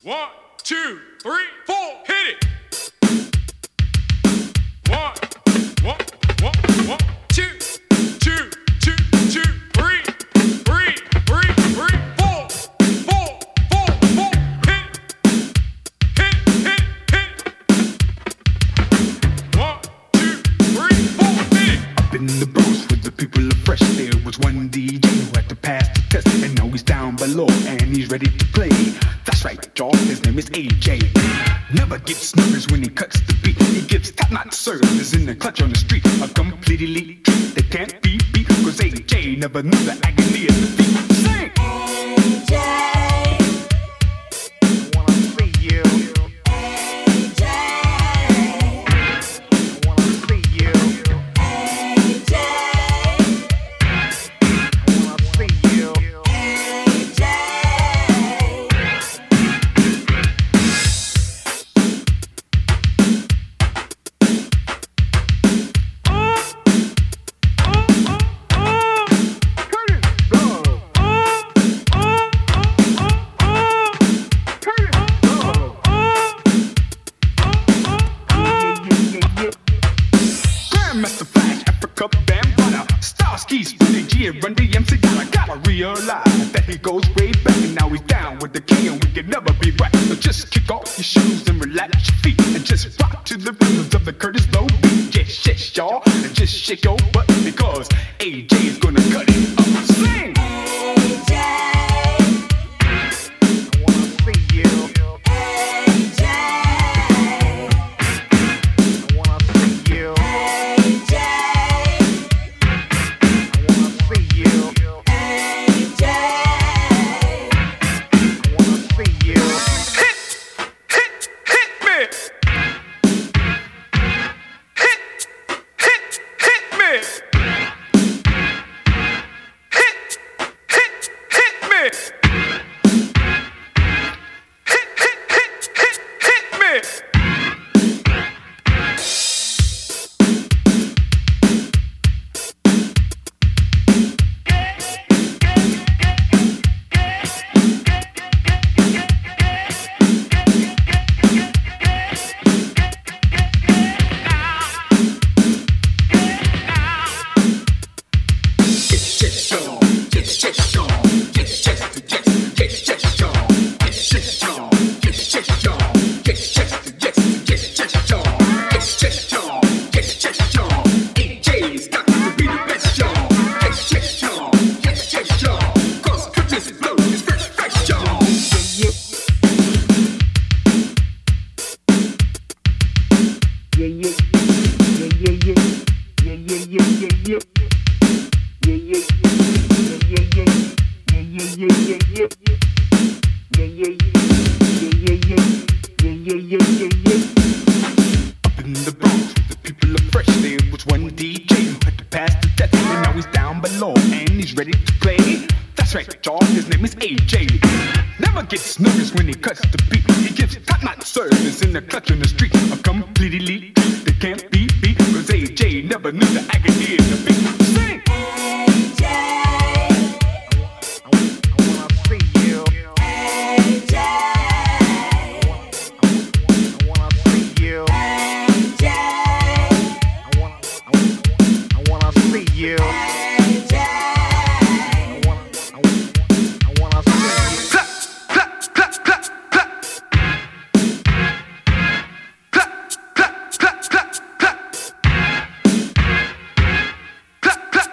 1, 2, 3, 4, hit it. 1, 1, 1, 1, 2, 2, 2, 2, 3, 3, 3, 3, 4, 4, 4, 4, hit, hit, hit, hit. 1, 2, 3, 4, hit it. Up in the Bronx with the people of fresh, there was one DJ who had to pass the test, and now he's down below and he's ready to play. That's right, y'all, his name is AJ. Never gets nervous when he cuts the beat. He gives top-notch service in the clutch on the street. A complete elite treat that can't be beat, cause AJ never knew the agony of defeat. Sing! AJ! Run DMC, gotta realize that he goes way back, and now he's down with the king, and we can never be right. So just kick off your shoes and relax your feet, and just rock to the rhythms of the Curtis Low beat. Just shake, y'all, and just shake your butt, because AJ is gonna cut it up. Sing! Clap,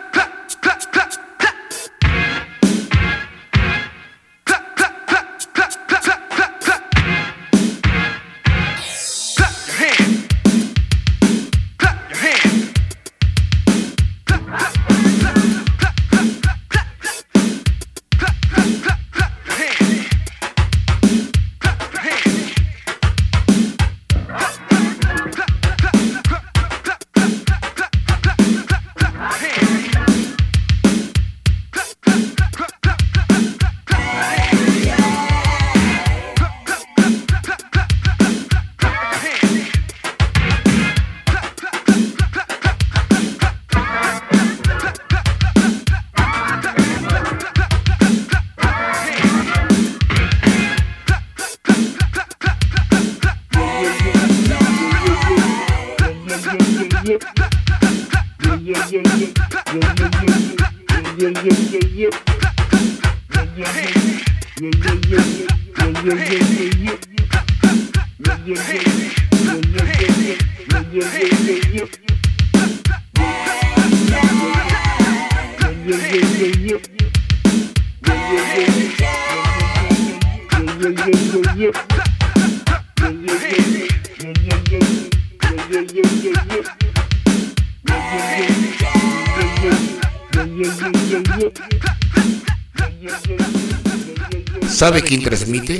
¿Sabe quién transmite?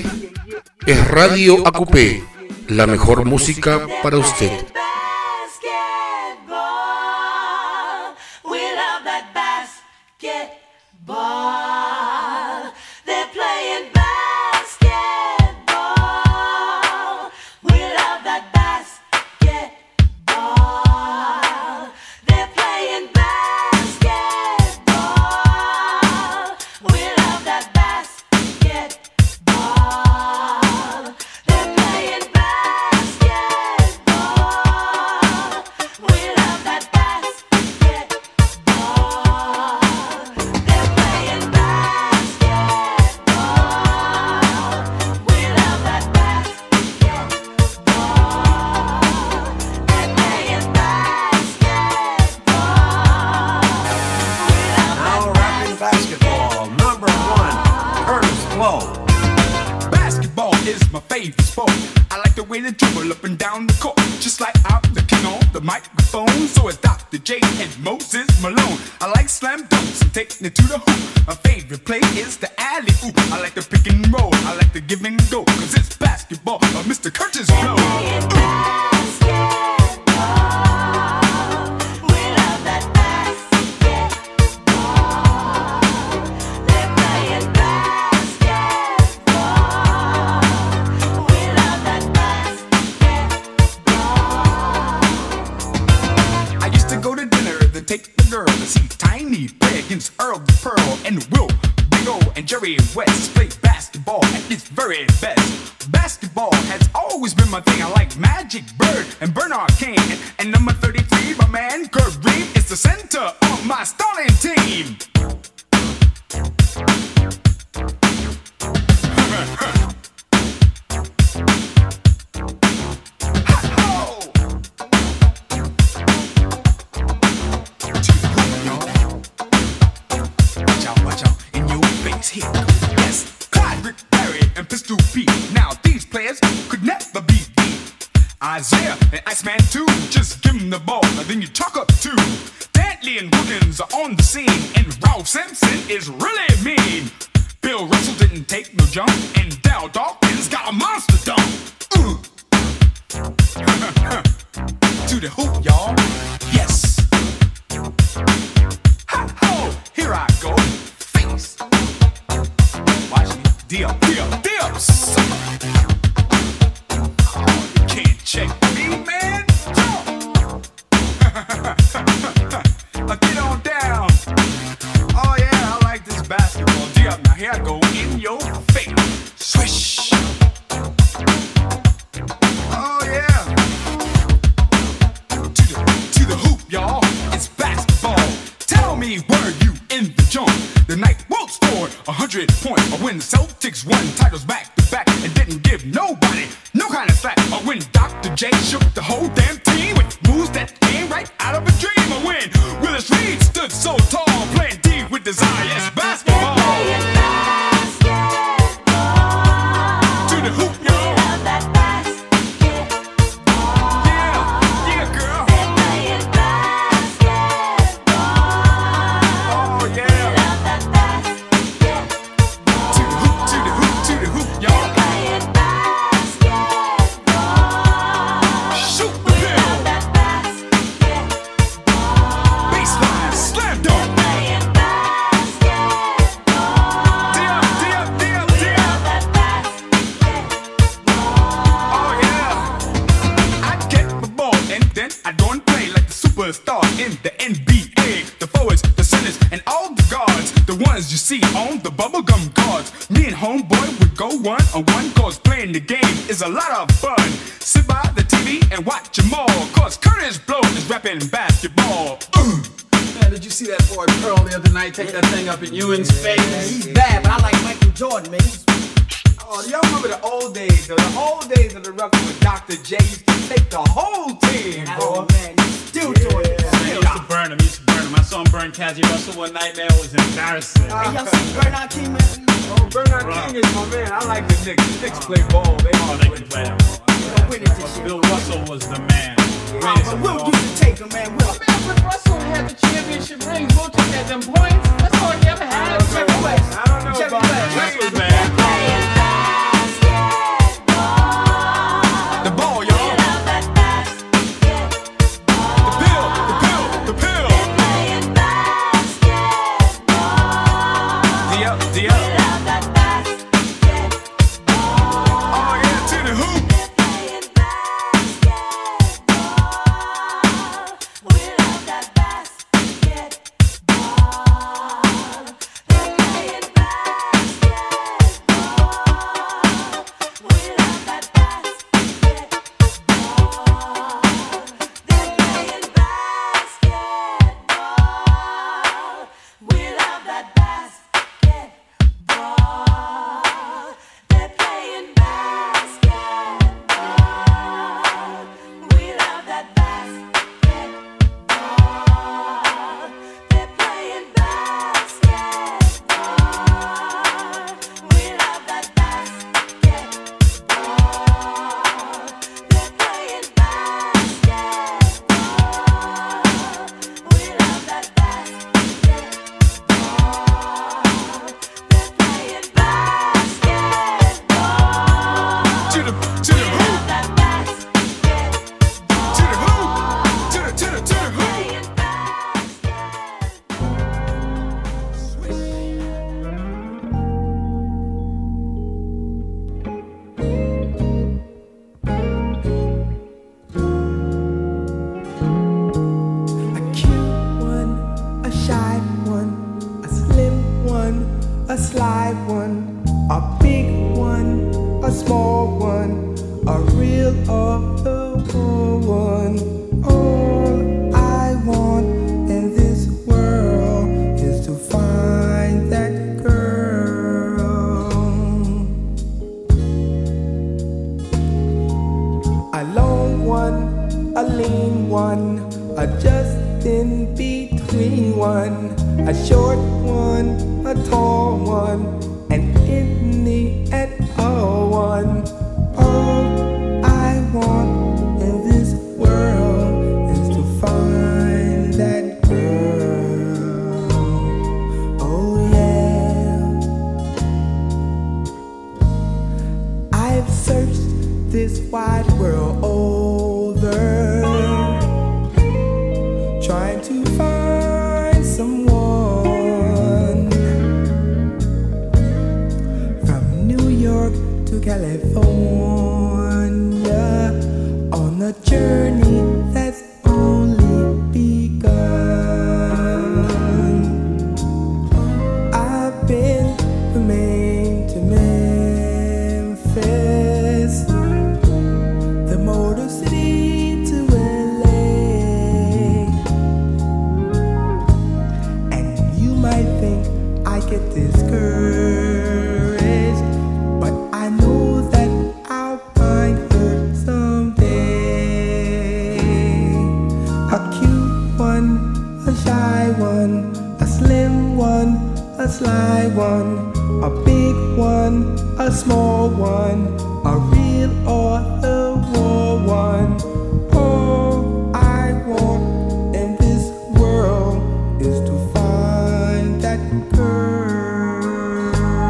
Es Radio AQP, la mejor música para usted. Take that thing up in Ewing's face. He's bad, but I like Michael Jordan, man. Oh, y'all remember the old days, though? The old days of the ruckus with Dr. J used to take the whole team, boy. Man, you still doing it. I used to burn him, I saw him burn Kaji Russell one night, man. It was embarrassing. Hey, y'all see Bernard King, man? Oh, Bernard King is my man. I like the Knicks. The Knicks play ball. They They could play that ball. When is this shit? Bill Russell was the man. But Will used to take him, man. Will. When Russell had the championship rings, Will just had them points. That's all he ever had. Jerry West. I don't know Jerry about West. that. was bad. The ball, y'all. The pill, the pill, the pill. D-up. Oh, yeah, to the hoop. A sly one, a big one, a small one, a real or the one. All I want in this world is to find that girl. A long one, a lean one, a just in between one, a short one, a tall one, and in the all one. All I want in this world is to find that girl. Oh yeah. I've searched this wide world over, trying to find someone. From New York to California, on a journey that's only begun. I've been from Maine to Memphis, the Motor City to LA, and you might think I get discouraged, but I know that I'll find her someday. A cute one, a shy one, a slim one, a sly one, a big one, a small one, a real or the war one. All I want in this world is to find that girl.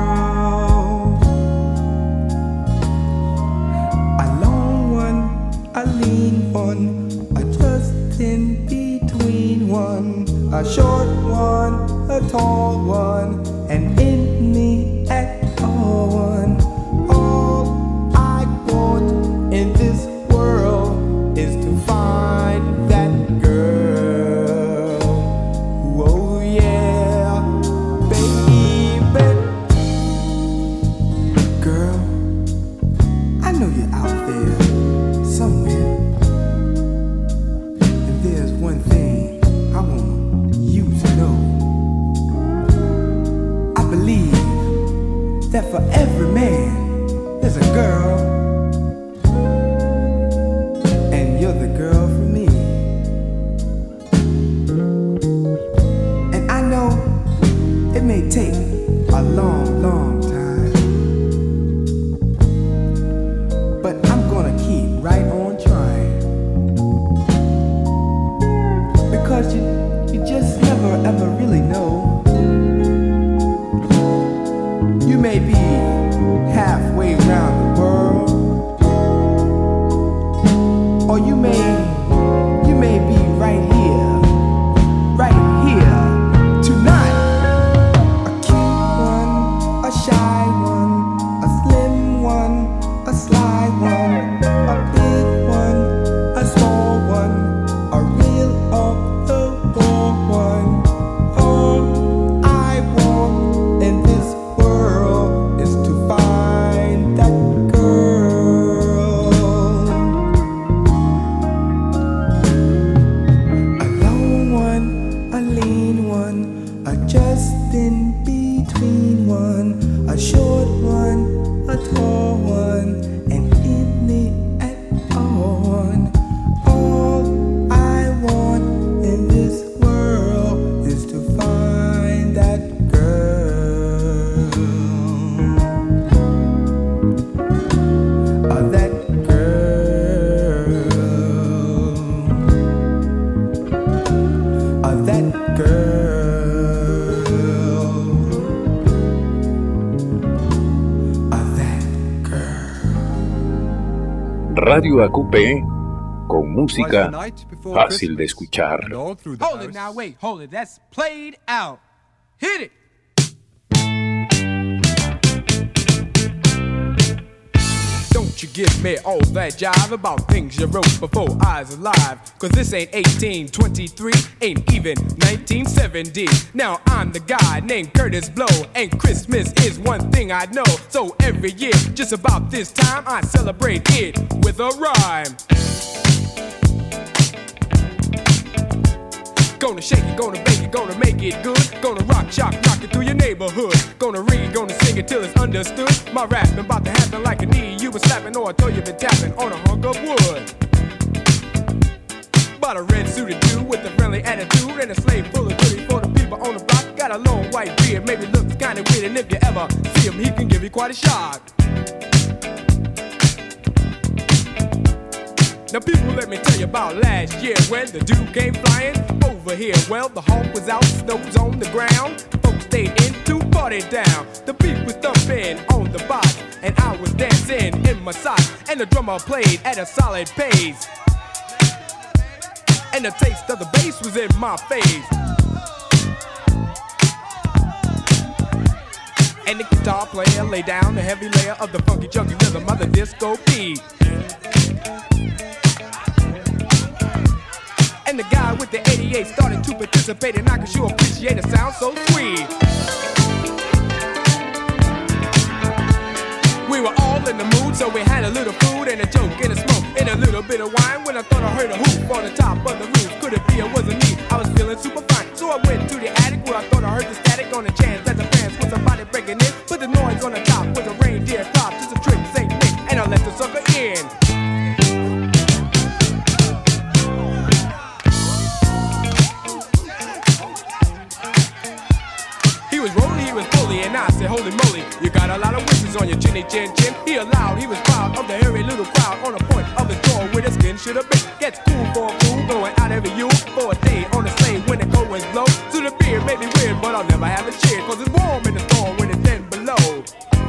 A long one, a lean one, a just in between one, a short one, a tall one, and in the all one. All I want in this world is to find that girl. Oh yeah, baby. Girl, I know you're out there somewhere, and there's one thing I want you to know. I believe that for every man but I'm gonna keep right on trying. Because you just never ever really know. You may be halfway around the world, or you may be right here tonight. A cute one, a shy one, a slim one, a sly one, a big one, a small one, a real off the wall one. All I want in this world is to find that girl. A long one, a lean one, a just in between one, a short one, a tall one, and any at all. All I want in this world is to find that girl. That girl. That girl. That girl. Radio AQP con música fácil de escuchar. Hold it now, wait, hold it. That's played out. Hit it. Don't you give me all that jive about things you wrote before I was alive. Cause this ain't 1823, ain't even 1970. Now I'm the guy named Curtis Blow, and Christmas is one thing I know. So every year, just about this time, I celebrate it with a rhyme. Gonna shake it, gonna bake it, gonna make it good. Gonna rock, shock, rock it through your neighborhood. Gonna read, gonna sing it till it's understood. My rap been about to happen like a knee you been slapping, or I told you been tapping on a hunk of wood. Bought a red suited dude with a friendly attitude and a slave full of goodies for the people on the block. Got a long white beard, maybe looks kinda weird, and if you ever see him, he can give you quite a shock. Now people, let me tell you about last year when the dude came flying over here. Well, the hawk was out, snow was on the ground. Folks stayed in to party down. The beat was thumping on the box, and I was dancing in my socks. And the drummer played at a solid pace, and the taste of the bass was in my face. And the guitar player laid down the heavy layer of the funky junky rhythm of the disco beat. And the guy with the 88 started to participate, and I could sure appreciate a sound so sweet. We were all in the mood, so we had a little food and a joke and a smoke and a little bit of wine. When I thought I heard a hoop on the top of the roof, could it be it wasn't me? I was feeling super fine, so I went to the attic where I thought I heard the static on the chance that the fans was somebody breaking in. But the noise on the top was a reindeer crop, just a trick Saint Nick, and I let the sucker in. And I said, holy moly, you got a lot of wishes on your chinny chin chin. He allowed, he was proud of the hairy little crowd on the point of his jaw where the skin should have been. Gets cool for a fool, going out every you for a day on the sleigh when the cold winds blow. So the beard may be weird, but I'll never have a cheer, cause it's warm in the storm when it's 10 below.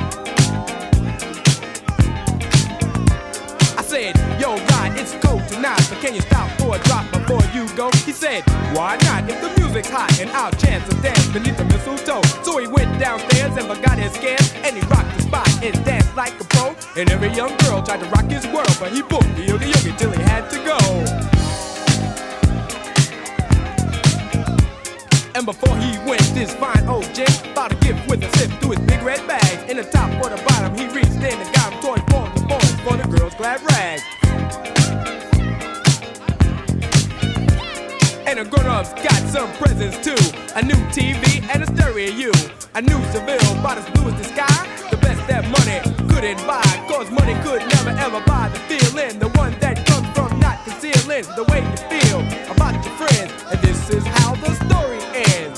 I said, yo, Rod, it's cold tonight, but can you stop for a drop before you go? He said, why not? If the music's hot and I'll chance to dance beneath the mistletoe. So he went downstairs and forgot his scams, and he rocked the spot and danced like a pro. And every young girl tried to rock his world, but he booked the yogi yogi till he had to go. And before he went, this fine old gent bought a gift with a sip through his big red bags. In the top or the bottom, he reached in and got him toys for the boys, for the girls' glad rags. And the grown-ups got some presents too. A new TV and a stereo. A new Seville, about as blue as the sky. The best that money couldn't buy, cause money could never ever buy the feeling. The one that comes from not concealing the way you feel about your friends. And this is how the story ends.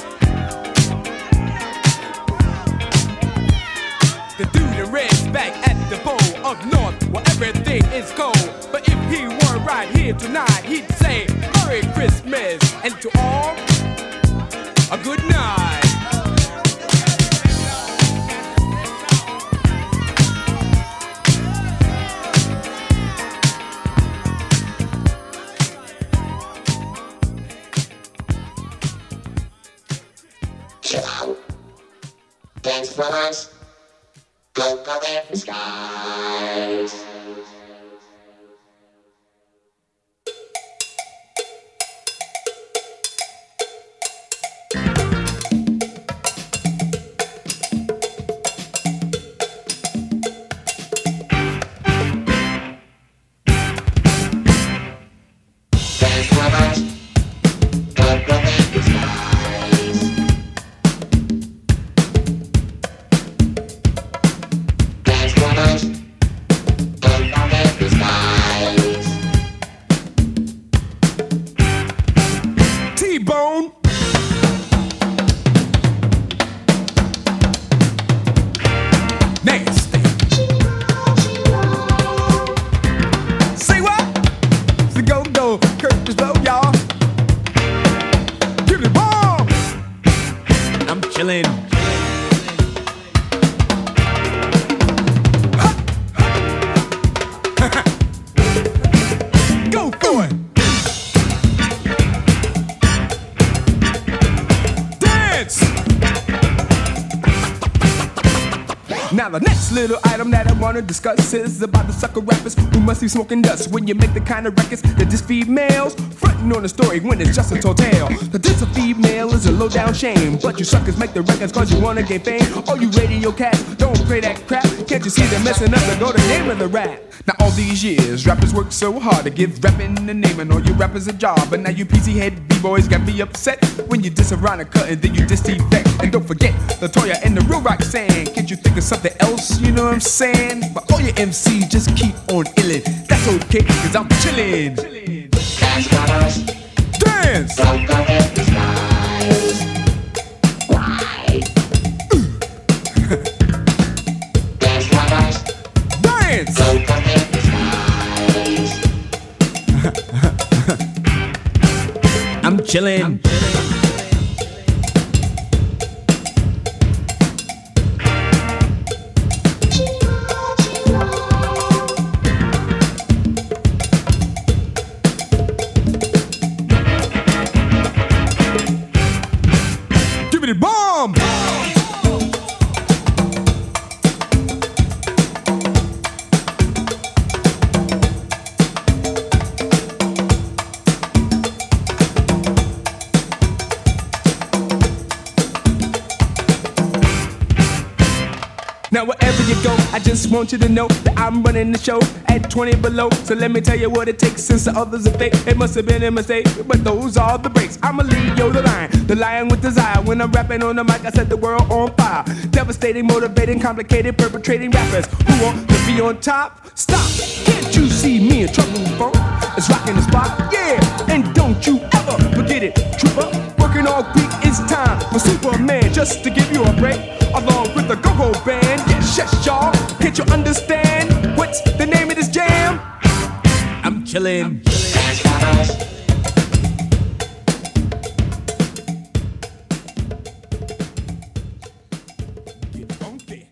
The dude in red's back at the pole up north. well, everything is cold. But if he were right here tonight, he'd say Merry Christmas, and to all, a good night. Chill out. Dance for us. Go for the skies. T-Bone. Nasty. Say what? It's the go-go, Curtis Blow, y'all. Give me the bomb. I'm chillin'. Go for it. Now the next little item that I wanna discuss is about the sucker rappers who must be smoking dust when you make the kind of records that diss females, frontin' on the story when it's just a tall tale. The diss a female is a low down shame, but you suckers make the records cause you wanna gain fame. All you radio cats, don't play that crap. Can't you see they're messing up the golden name of the rap? Now all these years, rappers work so hard to give rapping the name and all you rappers a job. But now you PC head B-boys got me upset when you diss a Veronica and then you diss T-Vex. And don't forget Latoya and the real rock saying, can't you think of something else, you know what I'm saying? But all your MCs just keep on illin'. That's okay, cause I'm chillin'. Dance brothers. Dance! Go for the skies. Why? Dance brothers. Dance! Go for the skies. I'm chillin'. Give me the bomb! Now wherever you go, I just want you to know that I'm running the show at 20 below. So let me tell you what it takes since the others are fake. It must have been a mistake, but those are the breaks. I'ma lead you the lion with desire. When I'm rapping on the mic, I set the world on fire. Devastating, motivating, complicated, perpetrating rappers who want to be on top. Stop! Can't you see me in trouble, funk? It's rocking the spot, yeah. And don't you ever forget it, trooper. Working all week, it's time for Superman just to give you a break. Along with the go-go band, yes, y'all. Can't you understand what's the name of this jam? I'm chillin'. Get funky.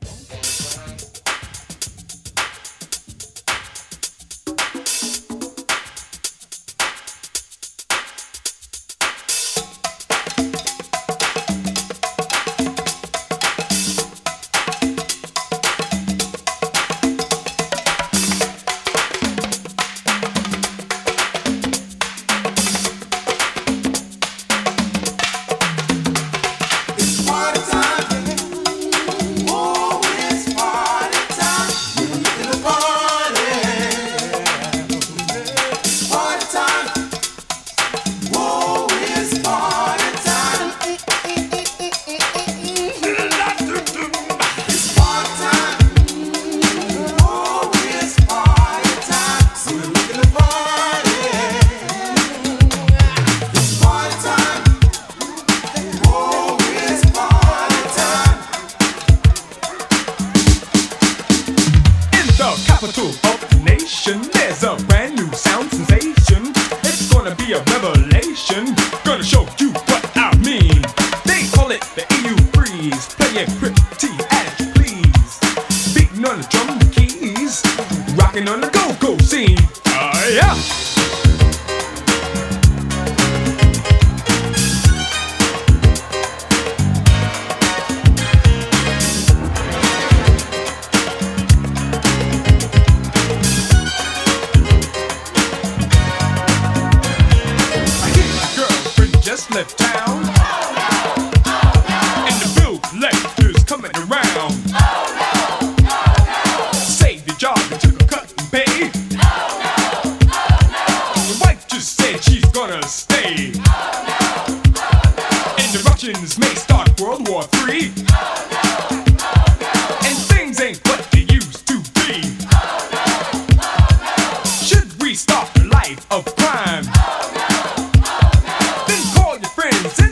nation. There's a brand new sound sensation. It's gonna be a revelation. Gonna show you what I mean. They call it the EU freeze. Play it pretty as you please. Beating on the drum keys. Rocking on the go-go scene. Yeah! Left town, and the bill collector's coming around. Saved your job and took a cut in pay. Your wife just said she's gonna stay. And the Russians may start World War III. And things ain't what they used to be. Should we stop the life of crime? Then call your friends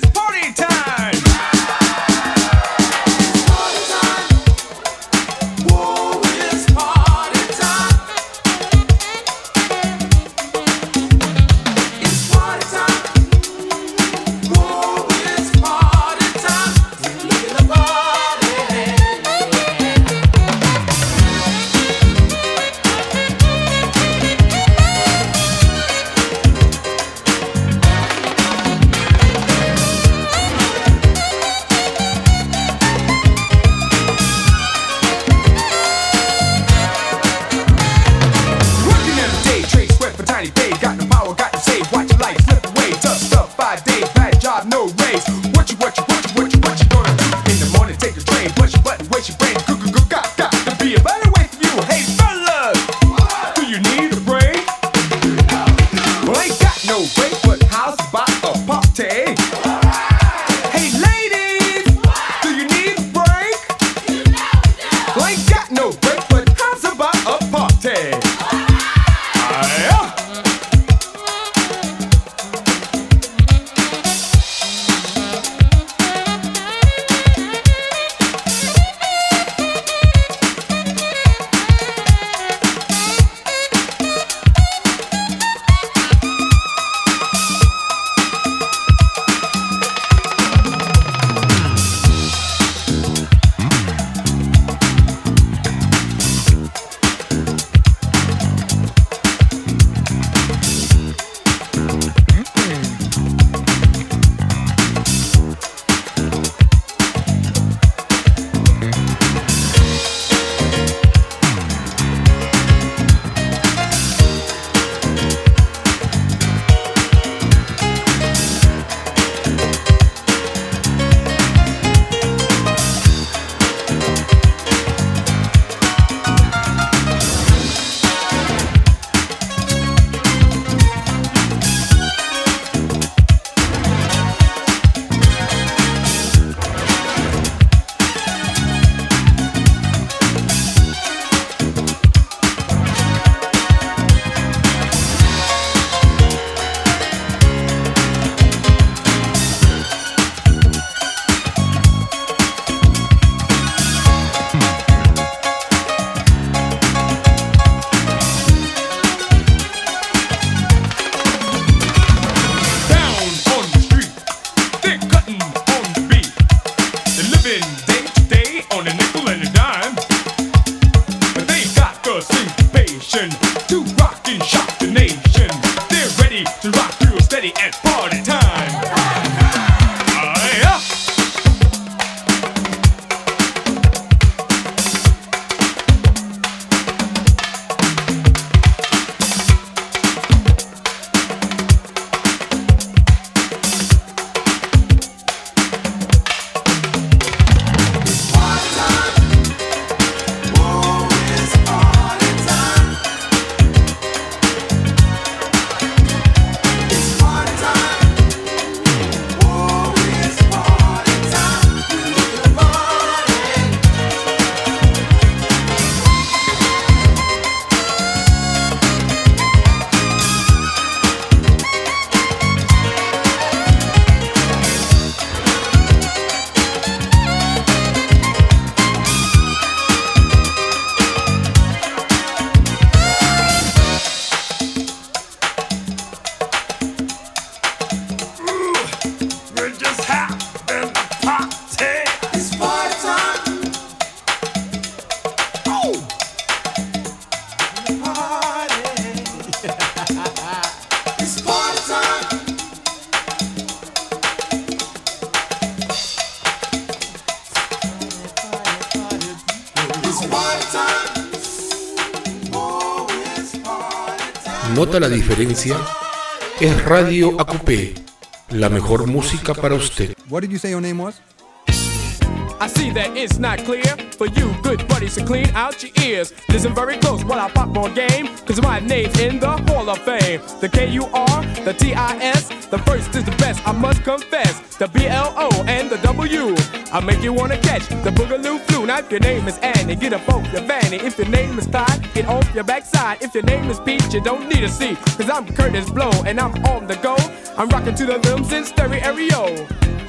nota la diferencia, es Radio AQP, la mejor música para usted. What did you say your name was? I see that it's not clear for you good buddies to clean out your ears. Listen very close while I pop more game, cause my name's in the Hall of Fame. The K-U-R, the T-I-S, the first is the best, I must confess. The B-L-O and the W, I make you wanna catch the boogaloo flu. Now if your name is Annie, get up off your vanity. If your name is Todd, get off your backside. If your name is Pete, you don't need a C, cause I'm Curtis Blow and I'm on the go. I'm rocking to the rhythms in stereo.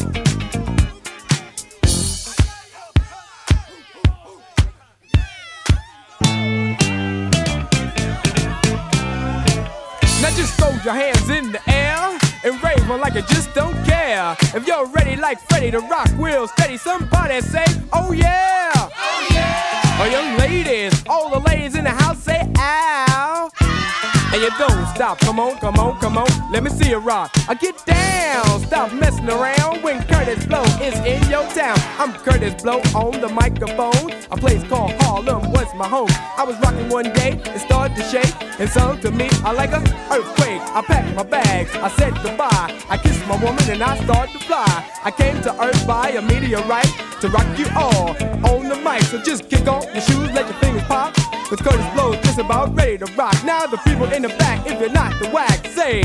Now just throw your hands in the air and rave on like you just don't care. If you're ready like Freddie to rock real steady, somebody say, oh yeah! Oh yeah! Oh young ladies, all the ladies in the house say, ow! And you don't stop, come on, come on, come on, let me see you rock. I get down, stop messing around when Curtis Blow is in your town. I'm Curtis Blow on the microphone. A place called Harlem was my home. I was rocking one day, it started to shake, and so to me, I like an earthquake. I packed my bags, I said goodbye. I kissed my woman and I started to fly. I came to Earth by a meteorite to rock you all on the mic. So just kick off your shoes, let your fingers pop. Cause Curtis Blow is just about ready to rock. Now the people in the back, if you're not the whack, say.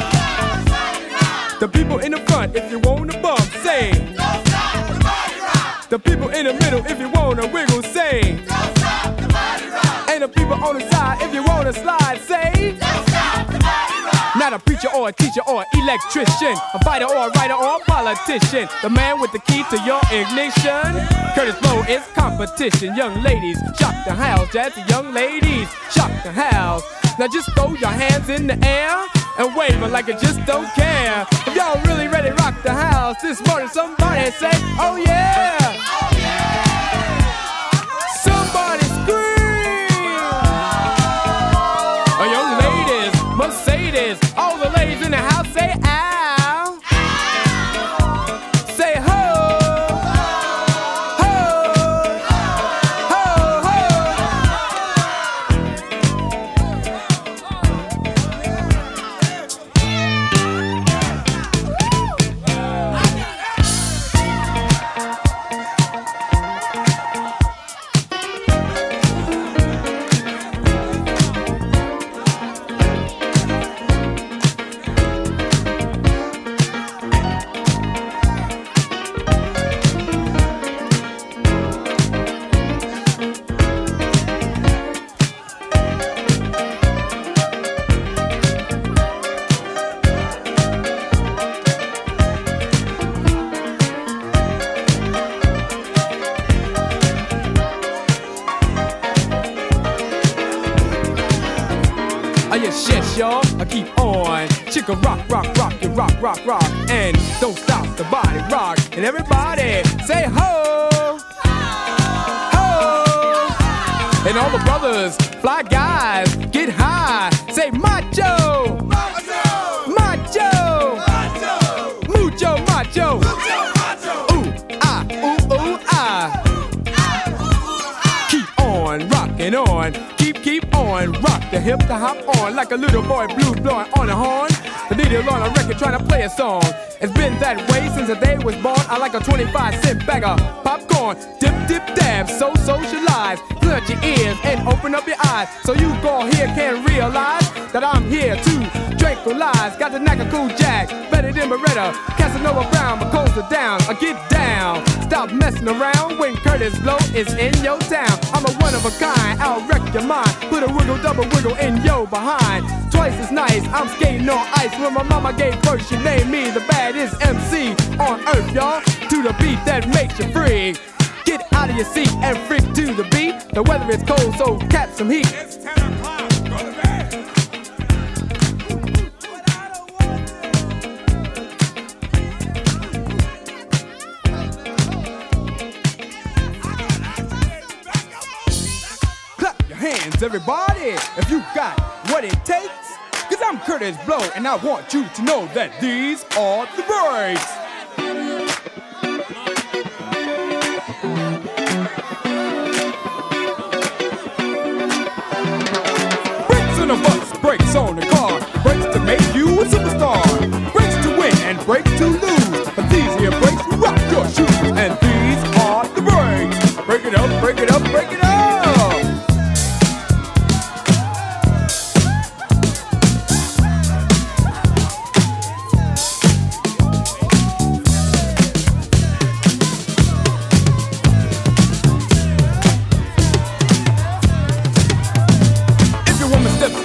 The people in the front, if you want to bump, say. The people in the middle, if you want to wiggle, say. And the people on the side, if you want to slide, say. Not a preacher or a teacher or an electrician, a fighter or a writer or a politician, the man with the key to your ignition. Curtis Blow is competition. Young ladies, shock the house. Jazzy young ladies, shock the house. Now just throw your hands in the air and wave it like you just don't care. If y'all really ready to rock the house this morning, somebody say, oh yeah! Oh yeah! Somebody scream! Oh, young ladies, Mercedes, all the ladies in the house say ow! Say ho! Ho! Ho! Ho! Yes, y'all, I keep on. Chicka rock, rock, rock, and rock, rock, rock. And don't stop the body rock. And everybody say ho! Ho! And all the brothers, fly guys, get high. Say macho! Macho! Macho! Macho! Mucho macho! Mucho macho! Ooh, ah, ooh, ooh, ah. Keep on rocking on. Keep on, rock the hip to hop on like a little boy blue blowing on a horn. The needle on a record trying to play a song. It's been that way since the day was born. I like a 25-cent bag of popcorn. Dip, dip, dab, so socialize. Clear your ears and open up your eyes so you go here can realize that I'm here to tranquilize. Got the knack of cool jack, better than Beretta. Casanova Brown, my coals are down. I get down. Stop messing around when Curtis Blow is in your town. I'm a one of a kind, I'll wreck your mind. Put a wiggle, double wiggle in your behind. Twice as nice, I'm skating on ice. When my mama gave birth, she named me the baddest MC on earth, y'all. To the beat that makes you free. Get out of your seat and freak to the beat. The weather is cold, so cap some heat. It's 10 o'clock, go to bed. Clap your hands, everybody, if you got what it takes. Cause I'm Curtis Blow, and I want you to know that these are the breaks. Brakes on the bus, brakes on the car.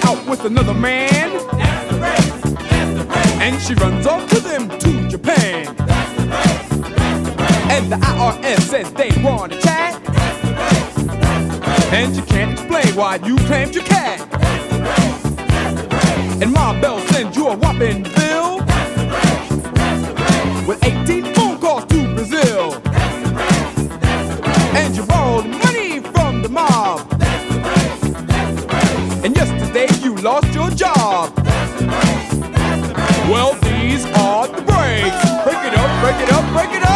out with another man. That's the race, that's the race. And she runs off with him to Japan. That's the race, that's the race. And the IRS says they want to chat. That's the race, that's the race. And you can't explain why you claimed your cat. That's the race, that's the race. And Ma Bell sends you a whopping bill. That's the race, that's the race. With 18 phone calls to Brazil. That's the race, that's the race. And you borrowed money from the mob. That's the race, that's the race. And yesterday you lost your job. That's the race, that's the race. Well, these are the breaks. Break it up, break it up, break it up.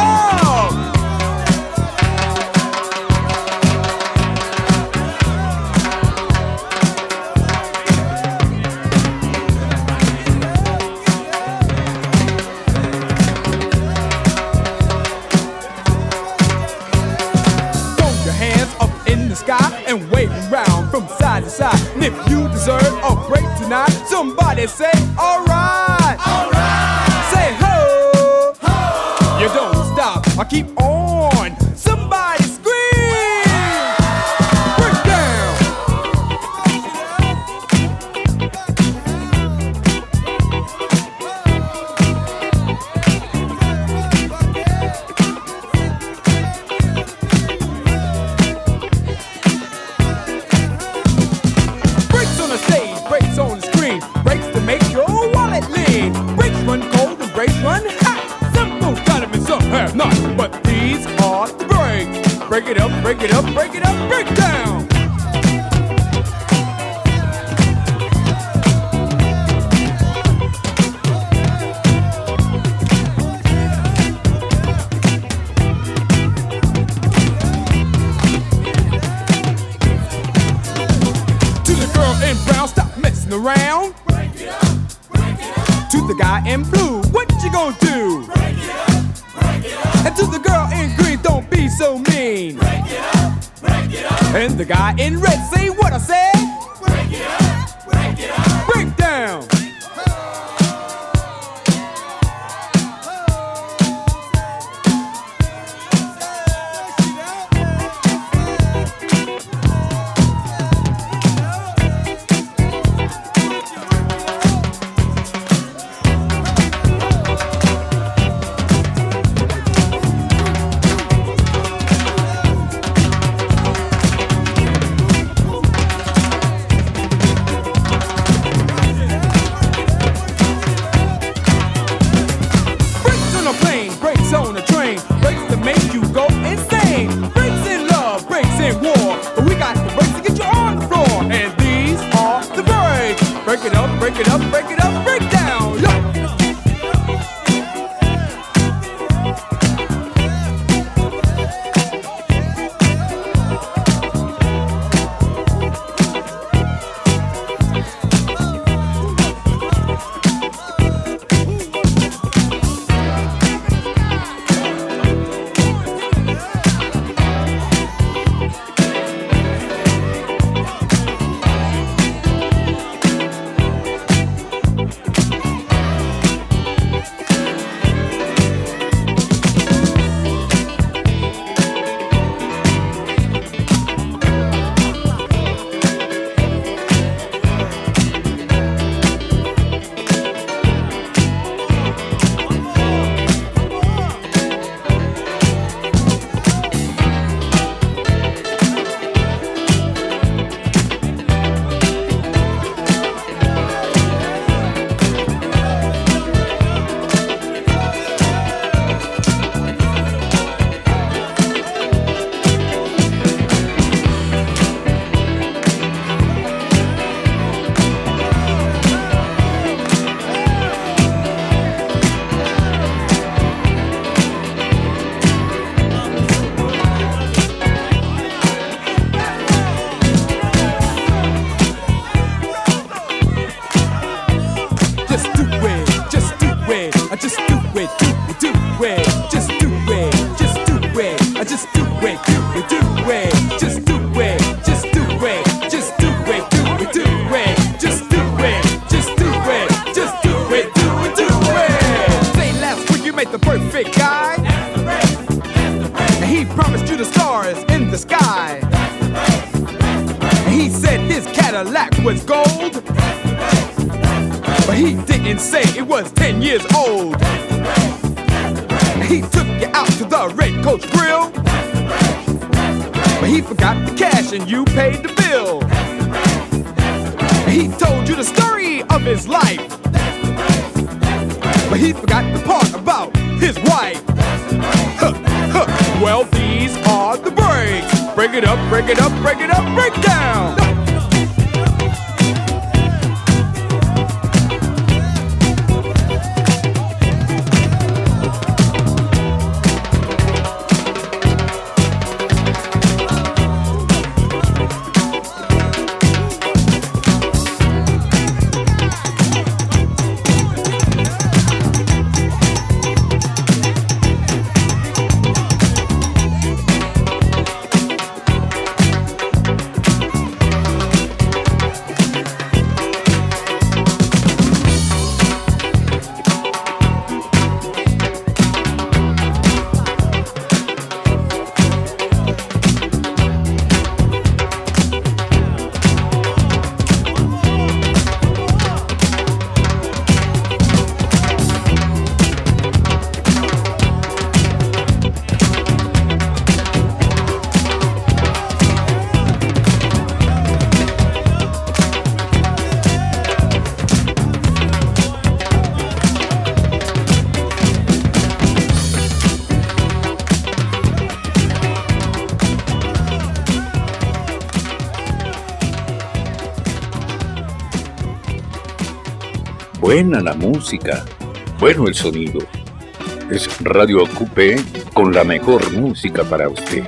And waving round from side to side. And if you deserve a break tonight, somebody say, alright, alright. Say ho, ho. You don't stop, I keep on. Somebody scream, break down. But these are the breaks. Break it up, break it up, break it up, break down. To the girl in brown, stop messing around. Break it up, break it up. To the guy in blue, what you gonna do? Break it up. And to the girl in green, don't be so mean. Break it up, break it up. And the guy in red, say what I said. Break it up, break it up. Break down. Break it up, break it up, break it up, break down. Yeah. Cadillac was gold. He didn't say it was 10 years old. He took you out to the Red Coach Grill, but he forgot the cash and you paid the bill. He told you the story of his life, but he forgot the part about his wife. Well, these are the breaks. Break it up, break it up, break it up, break down. Buena la música, bueno el sonido. Es Radio Acupé con la mejor música para usted.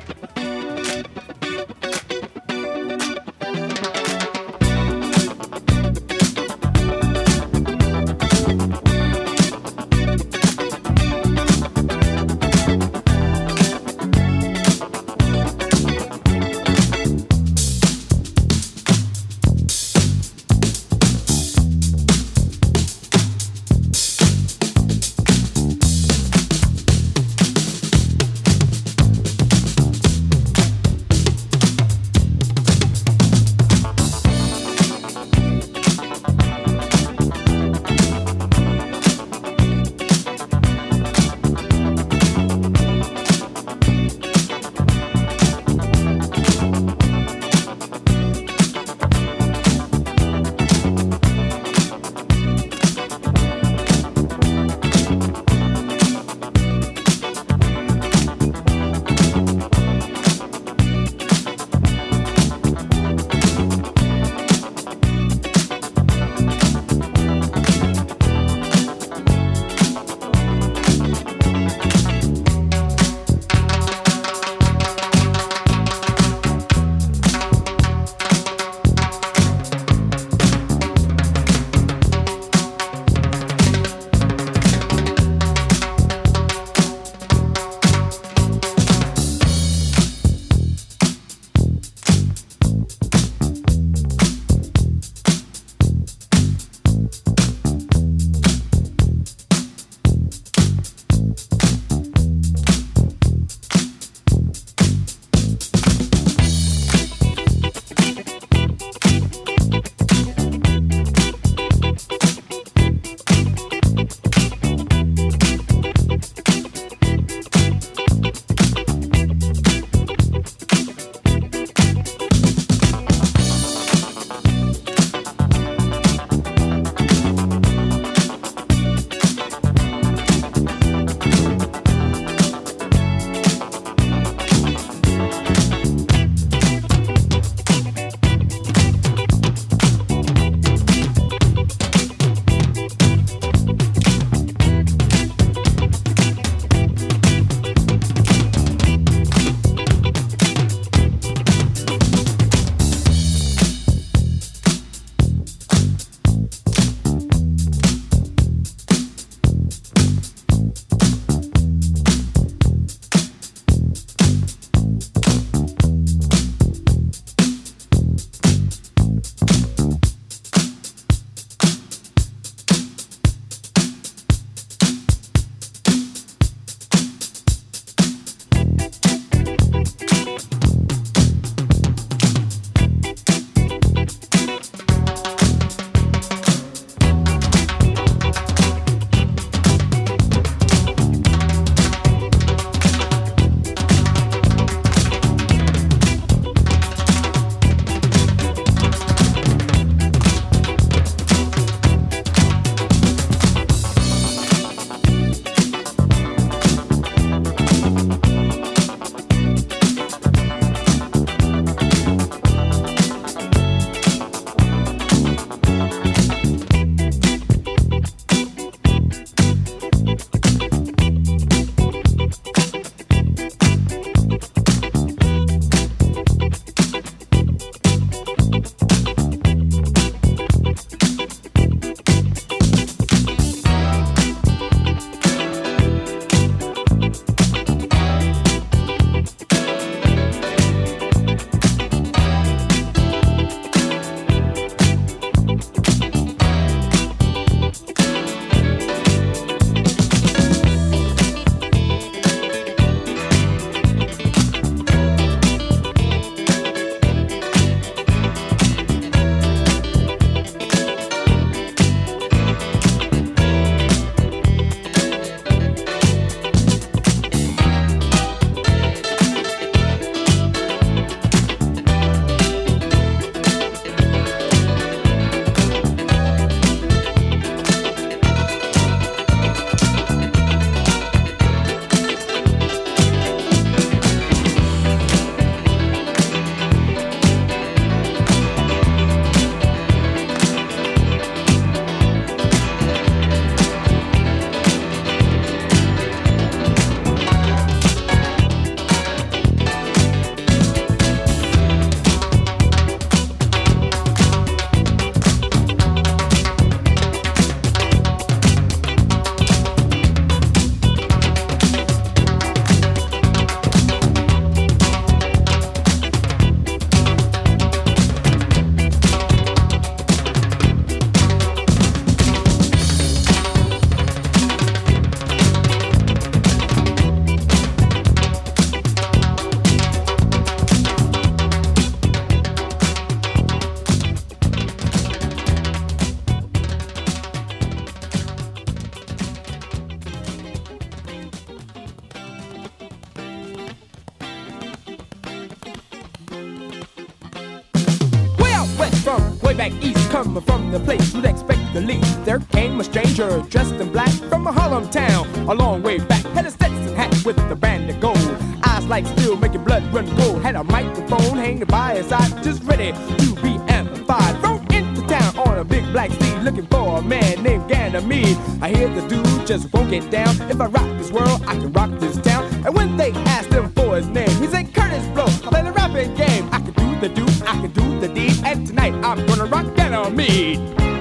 Way back east, coming from the place you'd expect the least, there came a stranger dressed in black from a Harlem town. A long way back, had a Stetson hat with a band of gold. Eyes like steel, making blood run cold. Had a microphone hanging by his side, just ready to be amplified. Rode into town on a big black steed, looking for a man named Ganymede. I hear the dude just won't get down. If I rock this world, I can rock this town. And when they asked him for his name, he said Curtis Blow. I play the rapping game. I can do the do, I can do the deed. And tonight I'm gonna rock Ganymede.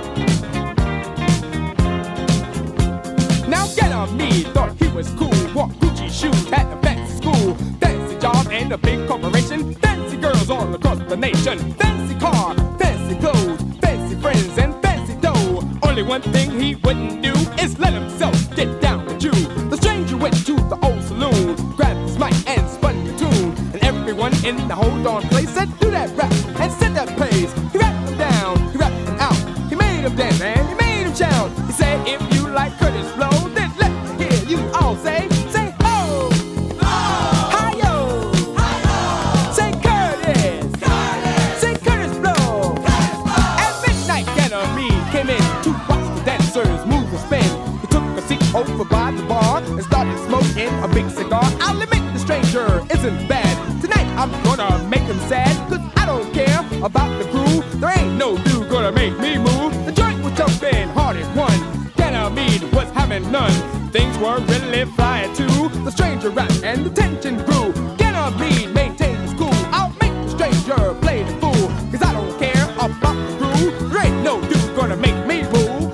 Now Ganymede thought he was cool. Wore Gucci shoes, had a fancy school, fancy job and a big corporation. Fancy girls all across the nation. Fancy car, fancy clothes, fancy friends and fancy dough. Only one thing he wouldn't do is let himself get down with you. The stranger went to the old saloon, grabbed his mic and spun the tune. And everyone in the whole darn place said, do that rap and set that pace. He rapped them down, he rapped them out. He made them dance and he made them shout. He said, if you like Curtis Blow, then let me hear you all say, ho, hi-yo, say Curtis, say Curtis Blow. At midnight, Ganymede came in to watch the dancers move and spin. He took a seat over by the bar and started smoking a big cigar. I'll admit the stranger isn't bad. Tonight I'm gonna make him sad, cause I don't care about the crew. There ain't no dude gonna make me move. The joint was jumping hard at one. Ganymede was having none. Things were really flying too. The stranger rapped and the tension grew. Ganymede maintained his cool. I'll make the stranger play the fool, cause I don't care about the crew. There ain't no dude gonna make me move.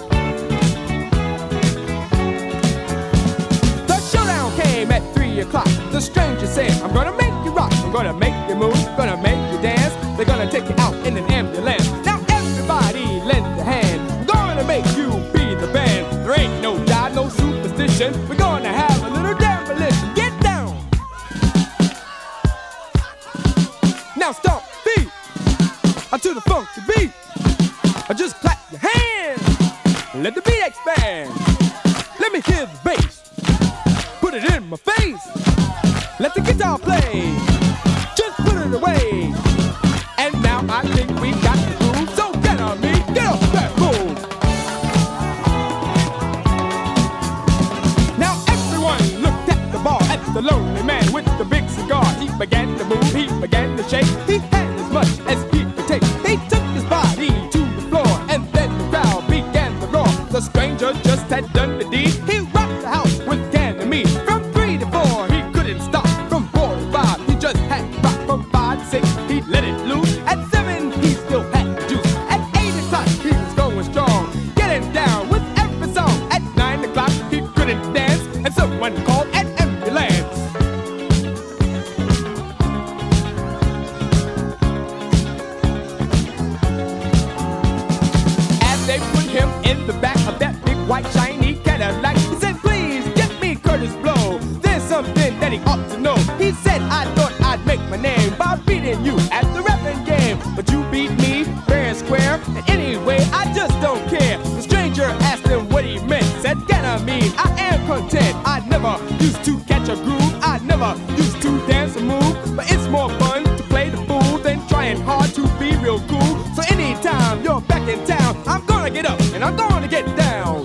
The showdown came at 3 o'clock. The stranger said, I'm gonna make you rock, I'm gonna make you move, gonna make you dance. They're gonna take you out in an ambulance. Now everybody lend a hand. I'm gonna make you be the band. There ain't no God, no superstition. We're gonna have a little demolition. Get down. Now stomp feet to the funky beat. Just clap your hands. Let the beat expand. Let me hear the bass. Put it in my face. Let the guitar play. Just put it away. And now I think we got the groove. So get on me, get off that move. Now everyone looked at the bar, at the lonely man with the big cigar. He began to move, he began to shake. He had as much as he could take. He took his body to the floor, and then the crowd began to roar. The stranger just had done the deed. He rocked the house with Ganymede. From 3 to 4, he couldn't stop. From 4 to 5, he just had to rock. From 5 to 6, he let it loose. At 7, he still had the juice. At 8 o'clock, he was going strong, getting down with every song. At 9 o'clock, he couldn't dance, and someone called an ambulance. As they put him in the back of that big white shiny Cadillac, he said, please get me Curtis Blow. There's something that he ought to know. He said, I thought I'd make my name by beating you at the rapping game, but you beat me fair and square. And anyway, I just don't care. The stranger asked him what he meant. Said, Ganymede, I am content. I never used to catch a groove. I never used to dance or move. But it's more fun to play the fool than trying hard to be real cool. So anytime you're back in town, I'm gonna get up and I'm gonna get down.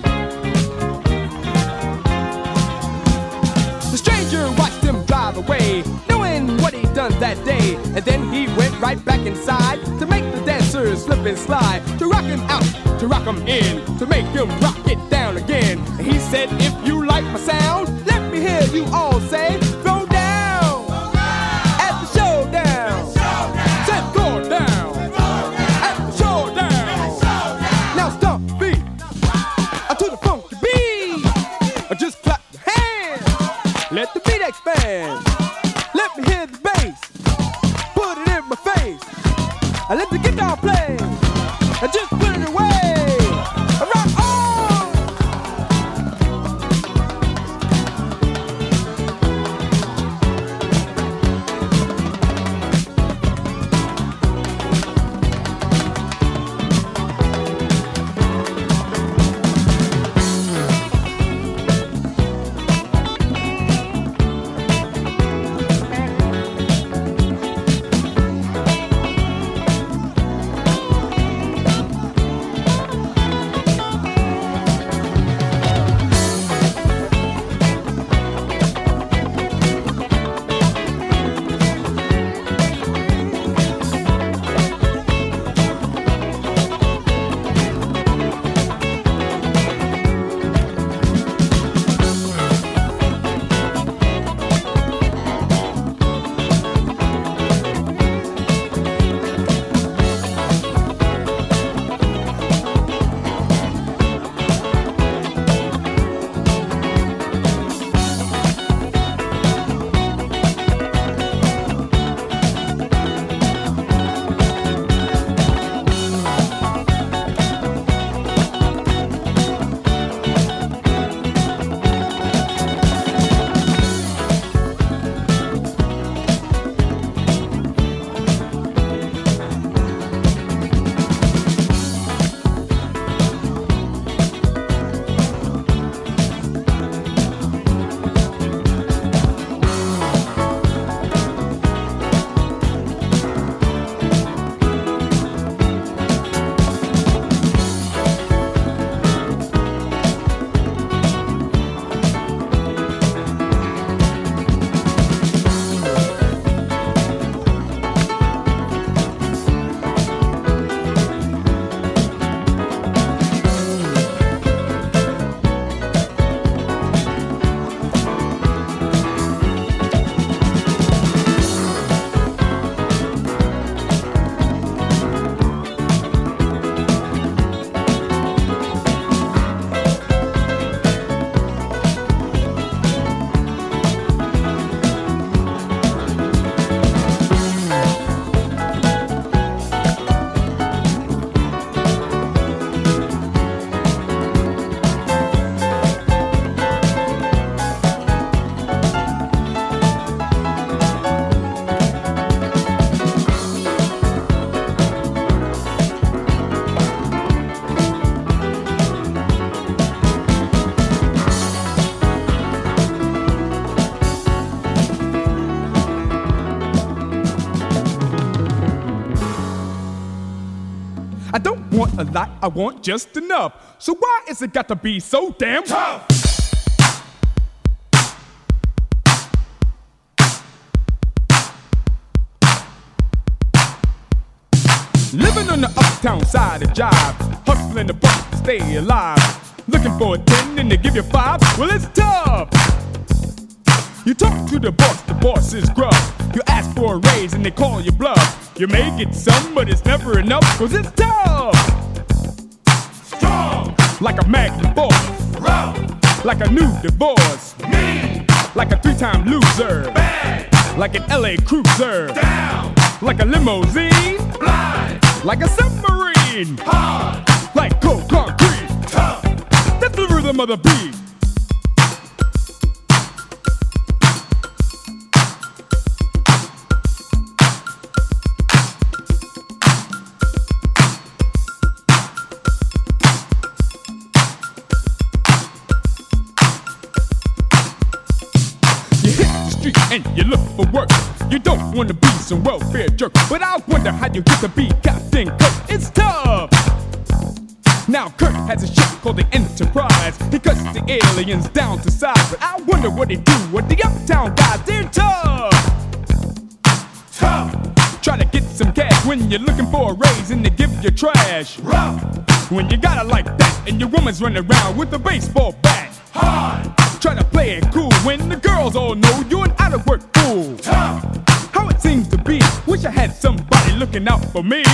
The stranger watched him drive away, knowing what he'd done that day. And then he went right back inside to make the dancers slip and slide, to rock him out, to rock him in, to make him rock it down again. And he said, if you like my sound, let me hear you all say, throw down at the showdown. Say, go down at the showdown. Now stomp feet to the funky beat. Just clap your hands. Let the beat expand. Let me hear the bass. Put it in my face. Let the guitar play. Just put it away. Rock on. want a lot, I want just enough. So why is it got to be so damn tough? Living on the uptown side of jive, hustling the buck to stay alive. Looking for a 10 and they give you 5, well it's tough. You talk to the boss is gruff. You ask for a raise and they call you bluff. You may get some, but it's never enough, cause it's tough. Strong, like a magnum force. Rough, like a new divorce. Mean, like a 3-time loser. Bad, like an LA cruiser. Down, like a limousine. Blind, like a submarine. Hard, like cold concrete. Tough, that's the rhythm of the beat. And you look for work. You don't want to be some welfare jerk, but I wonder how you get to be Captain Kirk. It's tough. Now Kirk has a ship called the Enterprise. He cuts the aliens down to size, but I wonder what they do with the uptown guys. They're tough. Tough. Try to get some cash when you're looking for a raise and they give you trash. Rough. When you got it like that and your woman's running around with a baseball bat. Hard. Try to play it cool when the girls all know you're an out-of-work fool. Tough. How it seems to be, wish I had somebody looking out for me.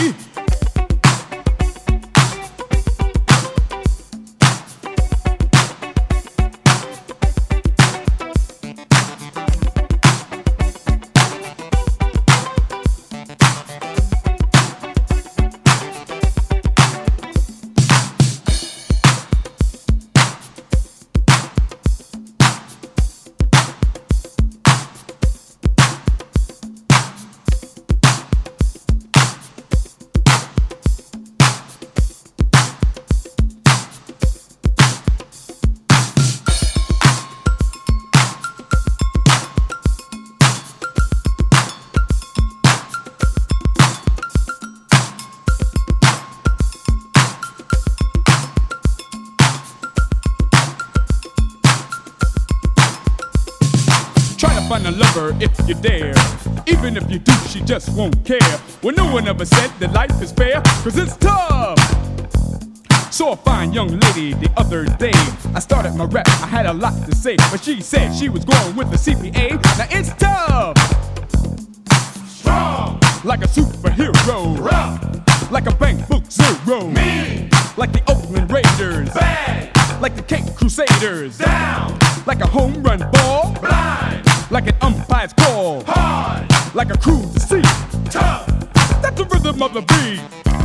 Find a lover if you dare. Even if you do, she just won't care. Well, no one ever said that life is fair, cause it's tough. Saw a fine young lady the other day. I started my rap, I had a lot to say, but she said she was going with the CPA. Now it's tough. Strong, like a superhero. Rough, like a bank book zero. Mean, like the Oakland Raiders. Bad, like the Cape Crusaders. Down, like a home run ball. Blind, like an umpire's call. Hard, like a cruise to sea. Tough, that's the rhythm of the beat.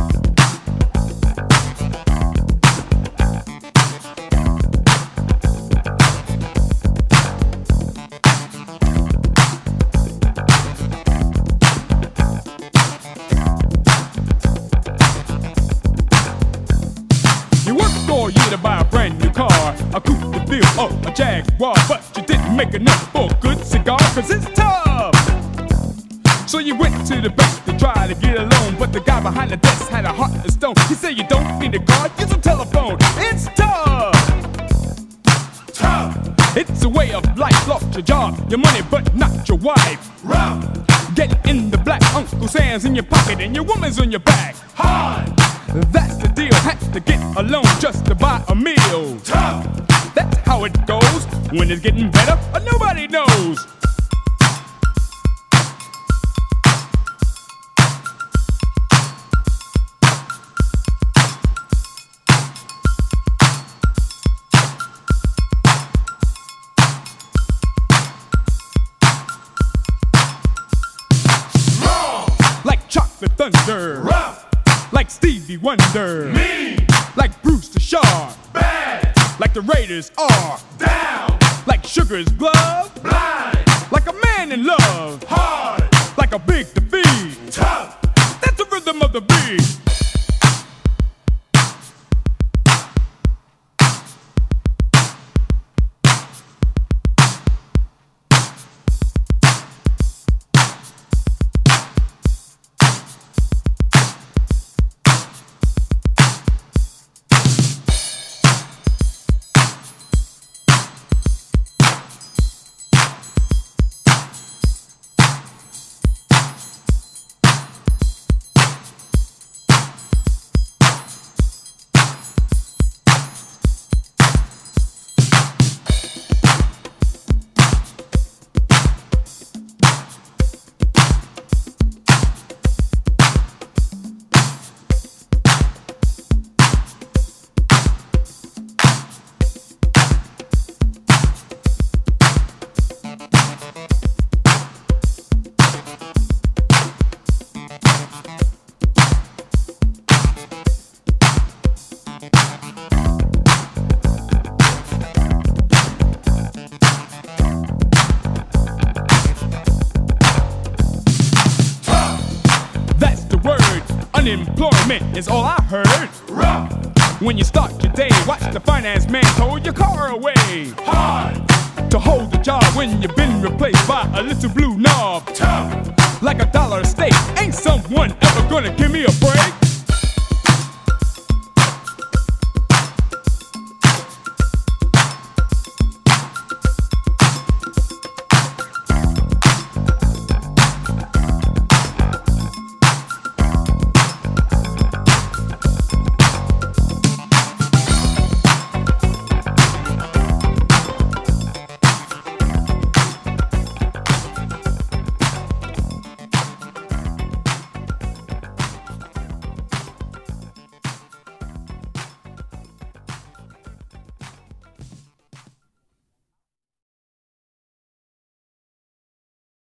You worked all year to buy a brand new car, a coupe de ville or a Jaguar, but you didn't make enough for a good cigar, cause it's tough. So you went to the bank to try to get a loan, but the guy behind the desk had a heart of stone. He said you don't need a card, use a telephone. It's tough. Tough. It's a way of life, lost your job, your money, but not your wife. Rough. Get in the black, Uncle Sam's in your pocket and your woman's on your back. Hard. That's the deal, had to get a loan just to buy a meal. Tough. That's how it goes, when it's getting better, nobody knows. Like chocolate thunder. Rough. Like Stevie Wonder. Mean. Like Bruce the Shark. Bad. Like the Raiders are. Down. Like Sugar's glove. Blind. Like a man in love. Hard. Like a big defeat. Tough. That's the rhythm of the beat. Excitement is all I heard. Rock. When you start your day, watch the finance man tow your car away. Hard. To hold the job when you've been replaced by a little blue knob. Tough. Like a dollar a stake. Ain't someone ever gonna give me a break?